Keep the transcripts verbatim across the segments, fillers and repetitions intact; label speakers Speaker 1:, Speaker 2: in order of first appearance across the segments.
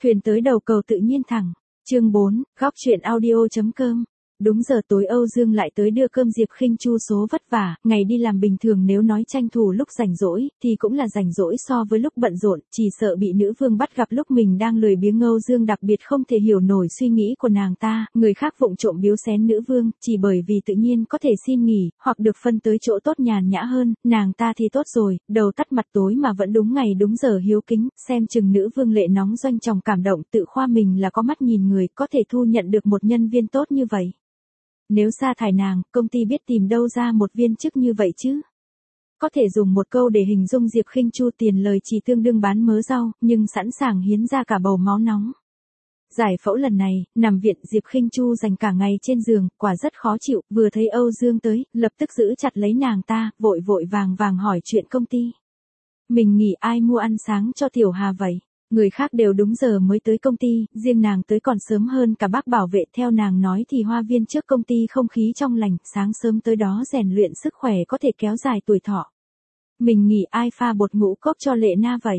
Speaker 1: Thuyền tới đầu cầu tự nhiên thẳng. Chương bốn, góc truyện audio.com. Đúng giờ tối Âu Dương lại tới đưa cơm Diệp Khinh Chu số vất vả, ngày đi làm bình thường nếu nói tranh thủ lúc rảnh rỗi, thì cũng là rảnh rỗi so với lúc bận rộn, chỉ sợ bị nữ vương bắt gặp lúc mình đang lười biếng. Âu Dương đặc biệt không thể hiểu nổi suy nghĩ của nàng ta, người khác vụng trộm biếu xén nữ vương, chỉ bởi vì tự nhiên có thể xin nghỉ, hoặc được phân tới chỗ tốt nhàn nhã hơn, nàng ta thì tốt rồi, đầu tắt mặt tối mà vẫn đúng ngày đúng giờ hiếu kính, xem chừng nữ vương lệ nóng doanh tròng cảm động tự khoa mình là có mắt nhìn người, có thể thu nhận được một nhân viên tốt như vậy. Nếu sa thải nàng, công ty biết tìm đâu ra một viên chức như vậy chứ? Có thể dùng một câu để hình dung Diệp Khinh Chu tiền lời chỉ tương đương bán mớ rau, nhưng sẵn sàng hiến ra cả bầu máu nóng. Giải phẫu lần này, nằm viện Diệp Khinh Chu dành cả ngày trên giường, quả rất khó chịu, vừa thấy Âu Dương tới, lập tức giữ chặt lấy nàng ta, vội vội vàng vàng hỏi chuyện công ty. Mình nghỉ ai mua ăn sáng cho Tiểu Hà vậy? Người khác đều đúng giờ mới tới công ty, riêng nàng tới còn sớm hơn cả bác bảo vệ. Theo nàng nói thì hoa viên trước công ty không khí trong lành, sáng sớm tới đó rèn luyện sức khỏe có thể kéo dài tuổi thọ. Mình nghỉ ai pha bột ngũ cốc cho Lệ Na vậy?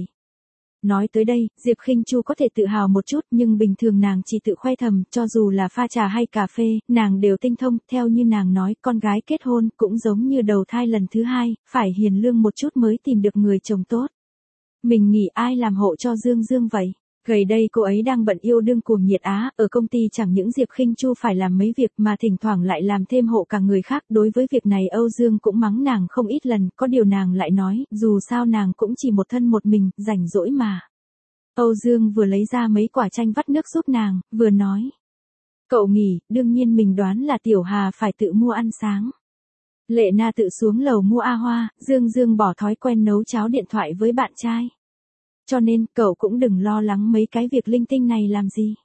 Speaker 1: Nói tới đây, Diệp Khinh Chu có thể tự hào một chút, nhưng bình thường nàng chỉ tự khoe thầm, cho dù là pha trà hay cà phê, nàng đều tinh thông. Theo như nàng nói, con gái kết hôn cũng giống như đầu thai lần thứ hai, phải hiền lương một chút mới tìm được người chồng tốt. Mình nghĩ ai làm hộ cho Dương Dương vậy? Gần đây cô ấy đang bận yêu đương cuồng nhiệt Á, ở công ty chẳng những Diệp Khinh Chu phải làm mấy việc mà thỉnh thoảng lại làm thêm hộ cả người khác. Đối với việc này Âu Dương cũng mắng nàng không ít lần, có điều nàng lại nói, dù sao nàng cũng chỉ một thân một mình, rảnh rỗi mà. Âu Dương vừa lấy ra mấy quả chanh vắt nước giúp nàng, vừa nói. Cậu nghỉ, đương nhiên mình đoán là Tiểu Hà phải tự mua ăn sáng. Lệ Na tự xuống lầu mua A Hoa, Dương Dương bỏ thói quen nấu cháo điện thoại với bạn trai. Cho nên, cậu cũng đừng lo lắng mấy cái việc linh tinh này làm gì.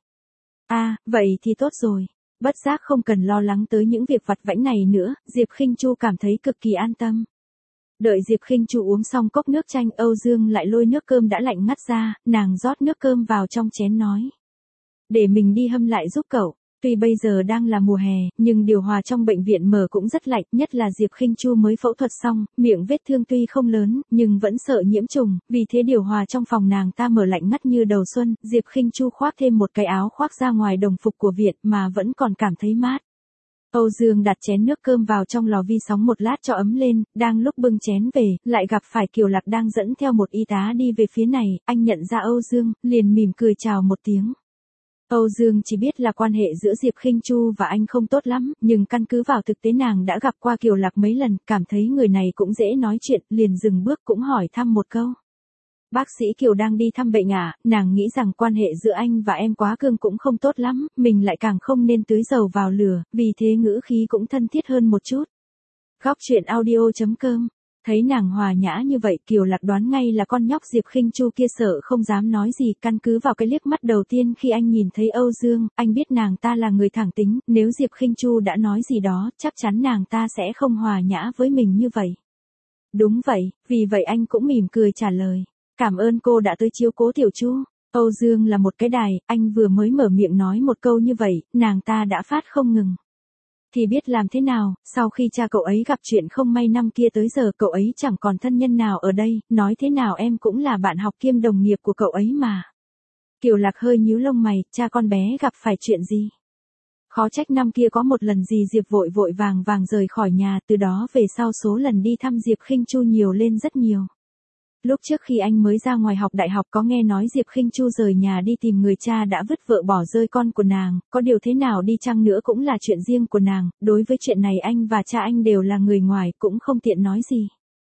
Speaker 1: À, vậy thì tốt rồi. Bất giác không cần lo lắng tới những việc vặt vãnh này nữa, Diệp Khinh Chu cảm thấy cực kỳ an tâm. Đợi Diệp Khinh Chu uống xong cốc nước chanh, Âu Dương lại lôi nước cơm đã lạnh ngắt ra, nàng rót nước cơm vào trong chén nói. Để mình đi hâm lại giúp cậu. Tuy bây giờ đang là mùa hè, nhưng điều hòa trong bệnh viện mở cũng rất lạnh, nhất là Diệp Khinh Chu mới phẫu thuật xong, miệng vết thương tuy không lớn, nhưng vẫn sợ nhiễm trùng, vì thế điều hòa trong phòng nàng ta mở lạnh ngắt như đầu xuân. Diệp Khinh Chu khoác thêm một cái áo khoác ra ngoài đồng phục của viện mà vẫn còn cảm thấy mát. Âu Dương đặt chén nước cơm vào trong lò vi sóng một lát cho ấm lên, đang lúc bưng chén về, lại gặp phải Kiều Lạc đang dẫn theo một y tá đi về phía này, anh nhận ra Âu Dương, liền mỉm cười chào một tiếng. Âu Dương chỉ biết là quan hệ giữa Diệp Khinh Chu và anh không tốt lắm, nhưng căn cứ vào thực tế nàng đã gặp qua Kiều Lạc mấy lần, cảm thấy người này cũng dễ nói chuyện, liền dừng bước cũng hỏi thăm một câu. Bác sĩ Kiều đang đi thăm bệnh à, nàng nghĩ rằng quan hệ giữa anh và em quá cương cũng không tốt lắm, mình lại càng không nên tưới dầu vào lửa, vì thế ngữ khí cũng thân thiết hơn một chút. Góc truyện audio.com. Thấy nàng hòa nhã như vậy, Kiều Lạc đoán ngay là con nhóc Diệp Khinh Chu kia sợ không dám nói gì, căn cứ vào cái liếc mắt đầu tiên khi anh nhìn thấy Âu Dương, anh biết nàng ta là người thẳng tính, nếu Diệp Khinh Chu đã nói gì đó, chắc chắn nàng ta sẽ không hòa nhã với mình như vậy. Đúng vậy, vì vậy anh cũng mỉm cười trả lời. Cảm ơn cô đã tới chiếu cố Tiểu Chu. Âu Dương là một cái đài, anh vừa mới mở miệng nói một câu như vậy, nàng ta đã phát không ngừng. Thì biết làm thế nào, sau khi cha cậu ấy gặp chuyện không may năm kia tới giờ cậu ấy chẳng còn thân nhân nào ở đây, nói thế nào em cũng là bạn học kiêm đồng nghiệp của cậu ấy mà. Kiều Lạc hơi nhíu lông mày, cha con bé gặp phải chuyện gì? Khó trách năm kia có một lần gì Diệp vội vội vàng vàng rời khỏi nhà, từ đó về sau số lần đi thăm Diệp Khinh Chu nhiều lên rất nhiều. Lúc trước khi anh mới ra ngoài học đại học có nghe nói Diệp Khinh Chu rời nhà đi tìm người cha đã vứt vợ bỏ rơi con của nàng, có điều thế nào đi chăng nữa cũng là chuyện riêng của nàng, đối với chuyện này anh và cha anh đều là người ngoài cũng không tiện nói gì.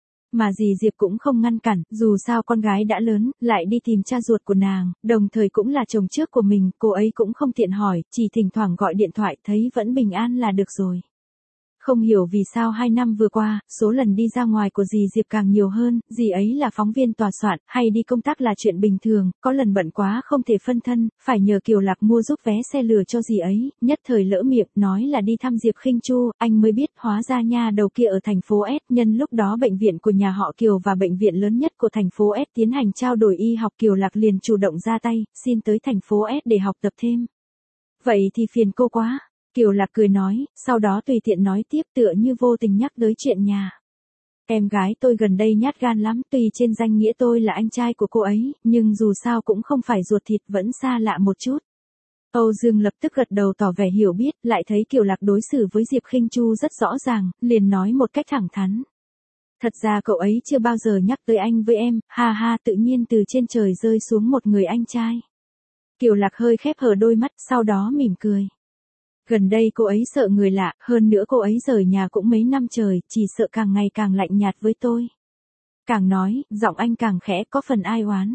Speaker 1: Mà dì Diệp cũng không ngăn cản, dù sao con gái đã lớn, lại đi tìm cha ruột của nàng, đồng thời cũng là chồng trước của mình, cô ấy cũng không tiện hỏi, chỉ thỉnh thoảng gọi điện thoại thấy vẫn bình an là được rồi. Không hiểu vì sao hai năm vừa qua, số lần đi ra ngoài của dì Diệp càng nhiều hơn, dì ấy là phóng viên tòa soạn, hay đi công tác là chuyện bình thường, có lần bận quá không thể phân thân, phải nhờ Kiều Lạc mua giúp vé xe lừa cho dì ấy, nhất thời lỡ miệng, nói là đi thăm Diệp Khinh Chu, anh mới biết hóa ra nha đầu kia ở thành phố S, nhân lúc đó bệnh viện của nhà họ Kiều và bệnh viện lớn nhất của thành phố S tiến hành trao đổi y học, Kiều Lạc liền chủ động ra tay, xin tới thành phố S để học tập thêm. Vậy thì phiền cô quá. Kiều Lạc cười nói, sau đó tùy tiện nói tiếp tựa như vô tình nhắc tới chuyện nhà. Em gái tôi gần đây nhát gan lắm, tuy trên danh nghĩa tôi là anh trai của cô ấy, nhưng dù sao cũng không phải ruột thịt, vẫn xa lạ một chút. Âu Dương lập tức gật đầu tỏ vẻ hiểu biết, lại thấy Kiều Lạc đối xử với Diệp Khinh Chu rất rõ ràng, liền nói một cách thẳng thắn. Thật ra cậu ấy chưa bao giờ nhắc tới anh với em, ha ha, tự nhiên từ trên trời rơi xuống một người anh trai. Kiều Lạc hơi khép hờ đôi mắt, sau đó mỉm cười. Gần đây cô ấy sợ người lạ, hơn nữa cô ấy rời nhà cũng mấy năm trời, chỉ sợ càng ngày càng lạnh nhạt với tôi. Càng nói, giọng anh càng khẽ, có phần ai oán.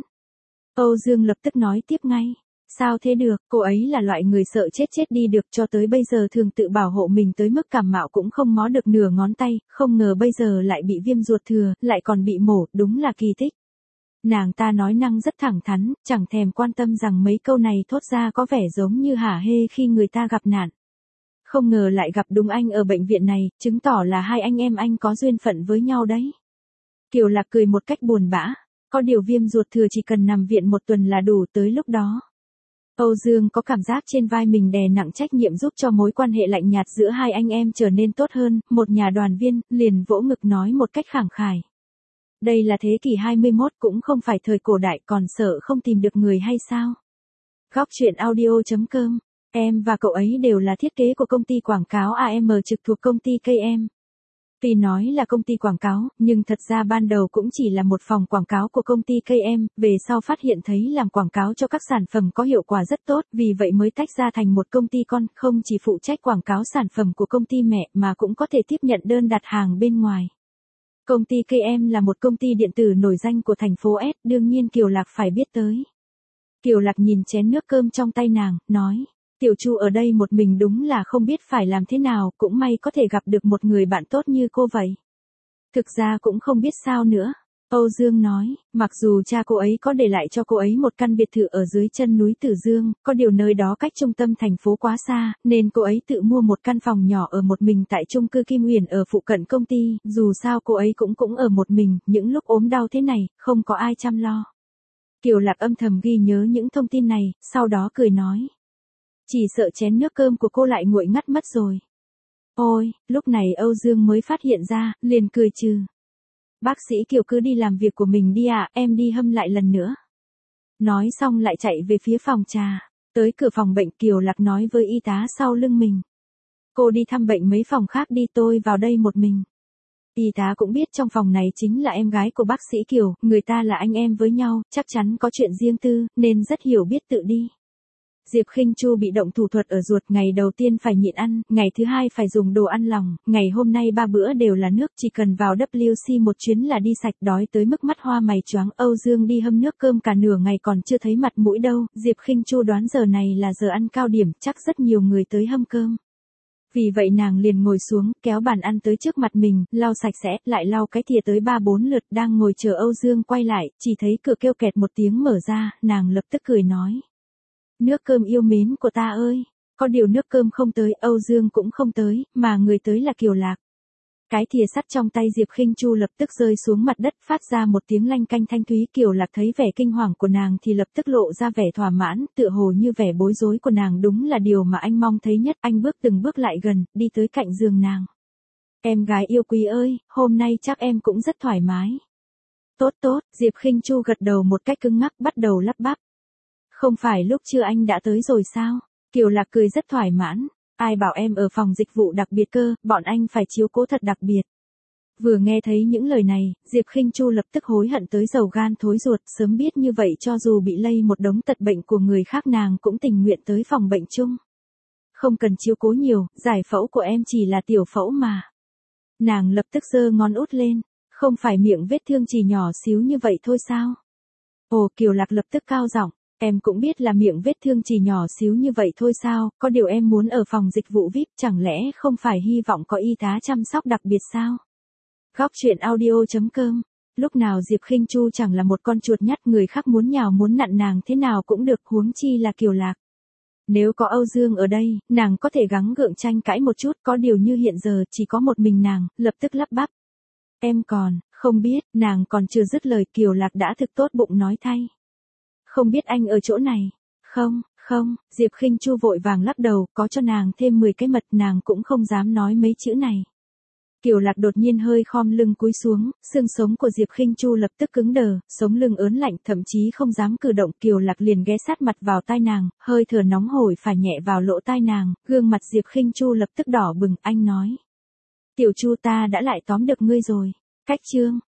Speaker 1: Âu Dương lập tức nói tiếp ngay. Sao thế được, cô ấy là loại người sợ chết chết đi được, cho tới bây giờ thường tự bảo hộ mình tới mức cảm mạo cũng không mó được nửa ngón tay, không ngờ bây giờ lại bị viêm ruột thừa, lại còn bị mổ, đúng là kỳ tích. Nàng ta nói năng rất thẳng thắn, chẳng thèm quan tâm rằng mấy câu này thốt ra có vẻ giống như hả hê khi người ta gặp nạn. Không ngờ lại gặp đúng anh ở bệnh viện này, chứng tỏ là hai anh em anh có duyên phận với nhau đấy. Kiều Lạc cười một cách buồn bã, có điều viêm ruột thừa chỉ cần nằm viện một tuần là đủ, tới lúc đó. Âu Dương có cảm giác trên vai mình đè nặng trách nhiệm giúp cho mối quan hệ lạnh nhạt giữa hai anh em trở nên tốt hơn, một nhà đoàn viên, liền vỗ ngực nói một cách khẳng khải. Đây là thế kỷ hai mươi mốt, cũng không phải thời cổ đại, còn sợ không tìm được người hay sao? Góc truyện audio chấm com. Em và cậu ấy đều là thiết kế của công ty quảng cáo a em trực thuộc công ty ca em. Tuy nói là công ty quảng cáo, nhưng thật ra ban đầu cũng chỉ là một phòng quảng cáo của công ty ca em, về sau phát hiện thấy làm quảng cáo cho các sản phẩm có hiệu quả rất tốt, vì vậy mới tách ra thành một công ty con, không chỉ phụ trách quảng cáo sản phẩm của công ty mẹ mà cũng có thể tiếp nhận đơn đặt hàng bên ngoài. Công ty ca em là một công ty điện tử nổi danh của thành phố S, đương nhiên Kiều Lạc phải biết tới. Kiều Lạc nhìn chén nước cơm trong tay nàng, nói. Tiểu Chu ở đây một mình đúng là không biết phải làm thế nào, cũng may có thể gặp được một người bạn tốt như cô vậy. Thực ra cũng không biết sao nữa. Âu Dương nói, mặc dù cha cô ấy có để lại cho cô ấy một căn biệt thự ở dưới chân núi Tử Dương, có điều nơi đó cách trung tâm thành phố quá xa, nên cô ấy tự mua một căn phòng nhỏ ở một mình tại chung cư Kim Uyển ở phụ cận công ty, dù sao cô ấy cũng cũng ở một mình, những lúc ốm đau thế này, không có ai chăm lo. Kiều Lạc âm thầm ghi nhớ những thông tin này, sau đó cười nói. Chỉ sợ chén nước cơm của cô lại nguội ngắt mất rồi. Ôi, lúc này Âu Dương mới phát hiện ra, liền cười trừ. Bác sĩ Kiều cứ đi làm việc của mình đi ạ, à, em đi hâm lại lần nữa. Nói xong lại chạy về phía phòng trà. Tới cửa phòng bệnh Kiều Lạc nói với y tá sau lưng mình. Cô đi thăm bệnh mấy phòng khác đi, tôi vào đây một mình. Y tá cũng biết trong phòng này chính là em gái của bác sĩ Kiều, người ta là anh em với nhau, chắc chắn có chuyện riêng tư, nên rất hiểu biết tự đi. Diệp Khinh Chu bị động thủ thuật ở ruột, ngày đầu tiên phải nhịn ăn, ngày thứ hai phải dùng đồ ăn lòng, ngày hôm nay ba bữa đều là nước, chỉ cần vào W C một chuyến là đi sạch, đói tới mức mắt hoa mày choáng. Âu Dương đi hâm nước cơm cả nửa ngày còn chưa thấy mặt mũi đâu, Diệp Khinh Chu đoán giờ này là giờ ăn cao điểm, chắc rất nhiều người tới hâm cơm. Vì vậy nàng liền ngồi xuống, kéo bàn ăn tới trước mặt mình, lau sạch sẽ, lại lau cái thìa tới ba bốn lượt, đang ngồi chờ Âu Dương quay lại, chỉ thấy cửa kêu kẹt một tiếng mở ra, nàng lập tức cười nói. Nước cơm yêu mến của ta ơi, có điều nước cơm không tới, Âu Dương cũng không tới, mà người tới là Kiều Lạc. Cái thìa sắt trong tay Diệp Khinh Chu lập tức rơi xuống mặt đất, phát ra một tiếng lanh canh thanh thúy. Kiều Lạc thấy vẻ kinh hoàng của nàng thì lập tức lộ ra vẻ thỏa mãn, tựa hồ như vẻ bối rối của nàng đúng là điều mà anh mong thấy nhất. Anh bước từng bước lại gần, đi tới cạnh giường nàng. Em gái yêu quý ơi, hôm nay chắc em cũng rất thoải mái. Tốt tốt, Diệp Khinh Chu gật đầu một cách cứng ngắc, bắt đầu lắp bắp. Không phải lúc trưa anh đã tới rồi sao? Kiều Lạc cười rất thoải mãn. Ai bảo em ở phòng dịch vụ đặc biệt cơ, bọn anh phải chiếu cố thật đặc biệt. Vừa nghe thấy những lời này, Diệp Khinh Chu lập tức hối hận tới dầu gan thối ruột, sớm biết như vậy cho dù bị lây một đống tật bệnh của người khác nàng cũng tình nguyện tới phòng bệnh chung. Không cần chiếu cố nhiều, giải phẫu của em chỉ là tiểu phẫu mà. Nàng lập tức giơ ngón út lên, không phải miệng vết thương chỉ nhỏ xíu như vậy thôi sao? Ồ, Kiều Lạc lập tức cao giọng. Em cũng biết là miệng vết thương chỉ nhỏ xíu như vậy thôi sao, có điều em muốn ở phòng dịch vụ vi ai pi, chẳng lẽ không phải hy vọng có y tá chăm sóc đặc biệt sao? Góc truyện audio chấm com. Lúc nào Diệp Khinh Chu chẳng là một con chuột nhắt, người khác muốn nhào muốn nặn nàng thế nào cũng được, huống chi là Kiều Lạc. Nếu có Âu Dương ở đây, nàng có thể gắng gượng tranh cãi một chút, có điều như hiện giờ chỉ có một mình nàng, lập tức lắp bắp. Em còn, không biết, nàng còn chưa dứt lời Kiều Lạc đã thực tốt bụng nói thay. Không biết anh ở chỗ này. Không, không, Diệp Khinh Chu vội vàng lắc đầu, có cho nàng thêm mười cái mật nàng cũng không dám nói mấy chữ này. Kiều Lạc đột nhiên hơi khom lưng cúi xuống, xương sống của Diệp Khinh Chu lập tức cứng đờ, sống lưng ớn lạnh, thậm chí không dám cử động. Kiều Lạc liền ghé sát mặt vào tai nàng, hơi thở nóng hổi phả nhẹ vào lỗ tai nàng, gương mặt Diệp Khinh Chu lập tức đỏ bừng, anh nói: "Tiểu Chu, ta đã lại tóm được ngươi rồi." Cách chương